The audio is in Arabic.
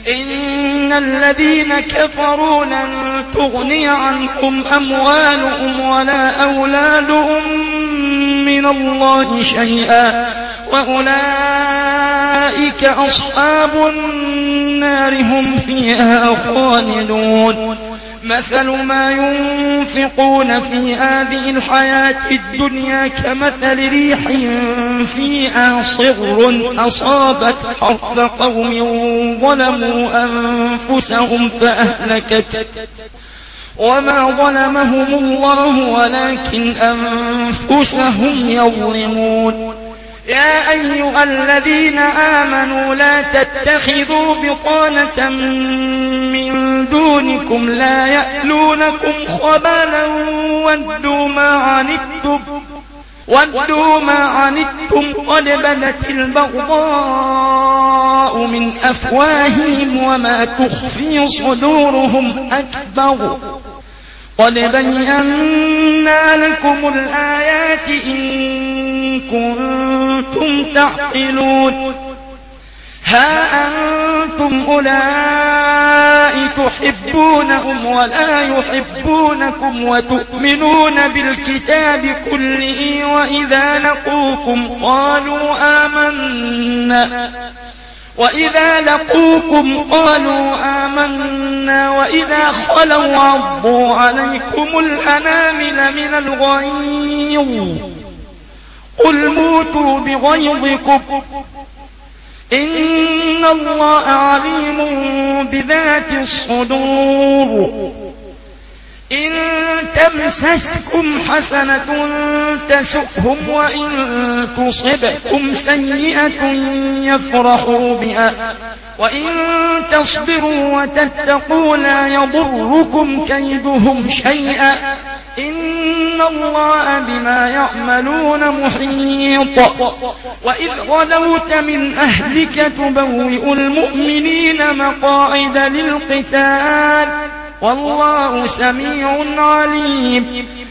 إن الذين كفروا لن تغني عنهم أموالهم ولا أولادهم من الله شيئا وأولئك أصحاب النار هم فيها خالدون مثل ما ينفقون في هذه الحياة الدنيا كمثل ريح فيها صر أصابت حرث قوم ظلموا أنفسهم فأهلكت وما ظلمهم الله ولكن أنفسهم يظلمون يا أيها الذين آمنوا لا تتخذوا بطانة من دونكم لا يألونكم خبالا ودوا ما عنتم قد بدت البغضاء من أفواههم وما تخفي صدورهم أكبر قد بينا لكم الآيات إن كنتم تعقلون ها أنتم أولئك تحبونهم ولا يحبونكم وتؤمنون بالكتاب كله وإذا لقوكم قالوا آمنا وإذا خلوا عضوا عليكم الأنامل من الغيظ قل موتوا بغيظكم إن الله عليم بذات الصدور إن تمسسكم حسنة تسؤهم وإن تصبكم سيئة يفرحوا بها وإن تصبروا وتتقوا لا يضركم كيدهم شيئا إن الله بما يعملون محيط وإذ غدوت من أهلك تبوئ المؤمنين مقاعد للقتال والله سميع عليم